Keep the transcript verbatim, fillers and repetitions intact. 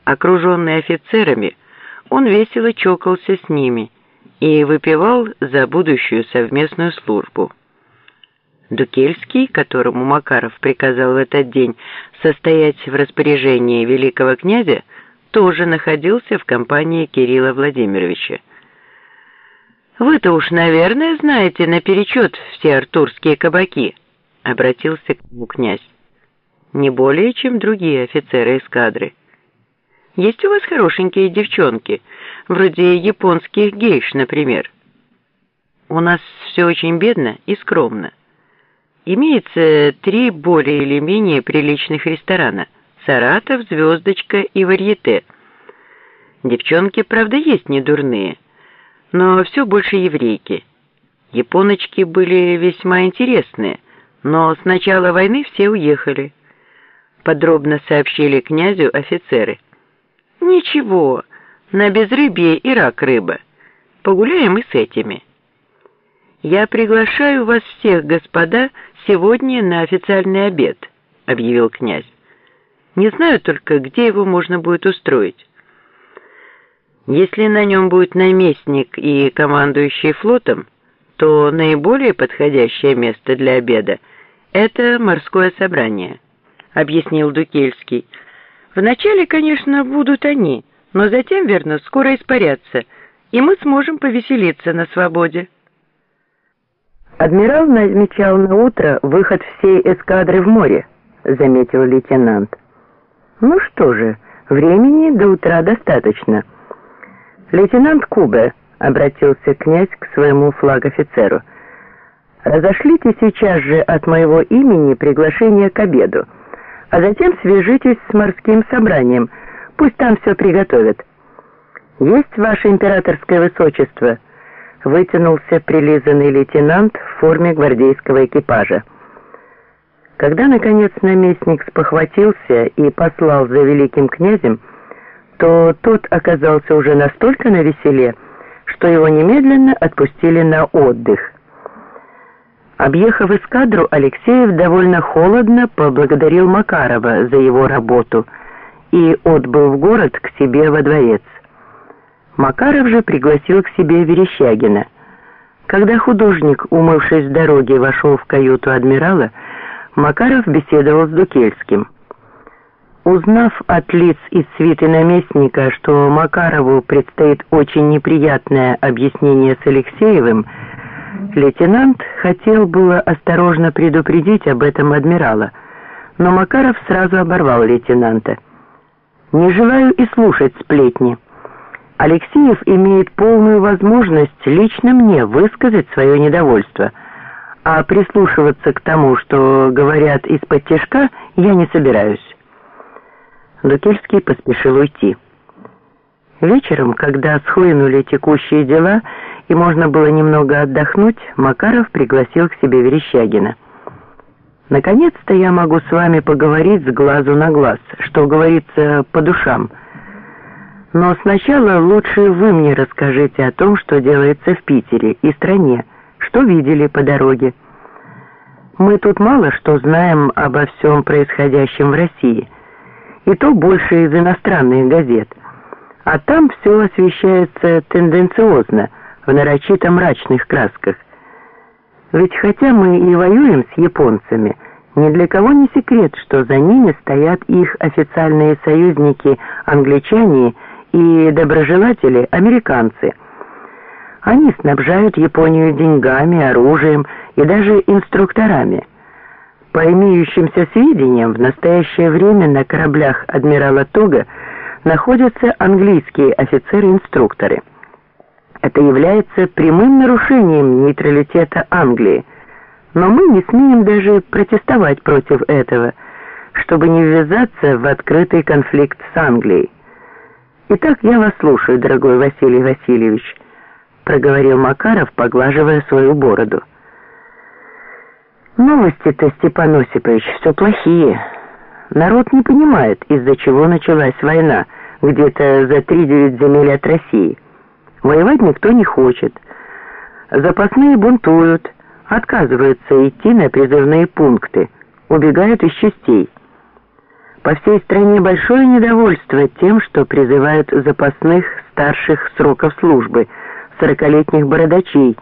Окруженный офицерами, он весело чокался с ними и выпивал за будущую совместную службу. Дукельский, которому Макаров приказал в этот день состоять в распоряжении великого князя, тоже находился в компании Кирилла Владимировича. «Вы-то уж, наверное, знаете наперечет все артурские кабаки», — обратился к нему князь. «Не более, чем другие офицеры эскадры. Есть у вас хорошенькие девчонки, вроде японских гейш, например?» «У нас все очень бедно и скромно. Имеется три более или менее приличных ресторана: «Саратов», «Звездочка» и «Варьете». Девчонки, правда, есть недурные, но все больше еврейки. Японочки были весьма интересные, но с начала войны все уехали», — подробно сообщили князю офицеры. «Ничего, на безрыбье и рак рыба. Погуляем и с этими. Я приглашаю вас всех, господа, сегодня на официальный обед», — объявил князь. «Не знаю только, где его можно будет устроить. Если на нем будет наместник и командующий флотом, то наиболее подходящее место для обеда — это морское собрание», — объяснил Дукельский. «Вначале, конечно, будут они, но затем, верно, скоро испарятся, и мы сможем повеселиться на свободе». «Адмирал намечал на утро выход всей эскадры в море», — заметил лейтенант. «Ну что же, времени до утра достаточно». «Лейтенант Кубе», — обратился князь к своему флаг-офицеру, — «разошлите сейчас же от моего имени приглашение к обеду, а затем свяжитесь с морским собранием, пусть там все приготовят». «Есть, ваше императорское высочество», — вытянулся прилизанный лейтенант в форме гвардейского экипажа. Когда, наконец, наместник спохватился и послал за великим князем, то тот оказался уже настолько навеселе, что его немедленно отпустили на отдых. Объехав эскадру, Алексеев довольно холодно поблагодарил Макарова за его работу и отбыл в город к себе во дворец. Макаров же пригласил к себе Верещагина. Когда художник, умывшись с дороги, вошел в каюту адмирала, Макаров беседовал с Дукельским. Узнав от лиц из свиты наместника, что Макарову предстоит очень неприятное объяснение с Алексеевым, лейтенант хотел было осторожно предупредить об этом адмирала, но Макаров сразу оборвал лейтенанта. «Не желаю и слушать сплетни. Алексеев имеет полную возможность лично мне высказать свое недовольство, а прислушиваться к тому, что говорят из-под тишка, я не собираюсь». Дукельский поспешил уйти. Вечером, когда схлынули текущие дела и можно было немного отдохнуть, Макаров пригласил к себе Верещагина. «Наконец-то я могу с вами поговорить с глазу на глаз, что говорится, по душам. Но сначала лучше вы мне расскажите о том, что делается в Питере и стране, что видели по дороге. Мы тут мало что знаем обо всем происходящем в России, и то больше из иностранных газет, а там все освещается тенденциозно, в нарочито мрачных красках. Ведь хотя мы и воюем с японцами, ни для кого не секрет, что за ними стоят их официальные союзники англичане и доброжелатели американцы. Они снабжают Японию деньгами, оружием и даже инструкторами. По имеющимся сведениям, в настоящее время на кораблях адмирала Тога находятся английские офицеры-инструкторы. Это является прямым нарушением нейтралитета Англии, но мы не смеем даже протестовать против этого, чтобы не ввязаться в открытый конфликт с Англией. «Итак, я вас слушаю, дорогой Василий Васильевич», — проговорил Макаров, поглаживая свою бороду. «Новости-то, Степан Осипович, все плохие. Народ не понимает, из-за чего началась война, где-то за три-девять земель от России. Воевать никто не хочет. Запасные бунтуют, отказываются идти на призывные пункты, убегают из частей. По всей стране большое недовольство тем, что призывают запасных старших сроков службы, сорокалетних бородачей,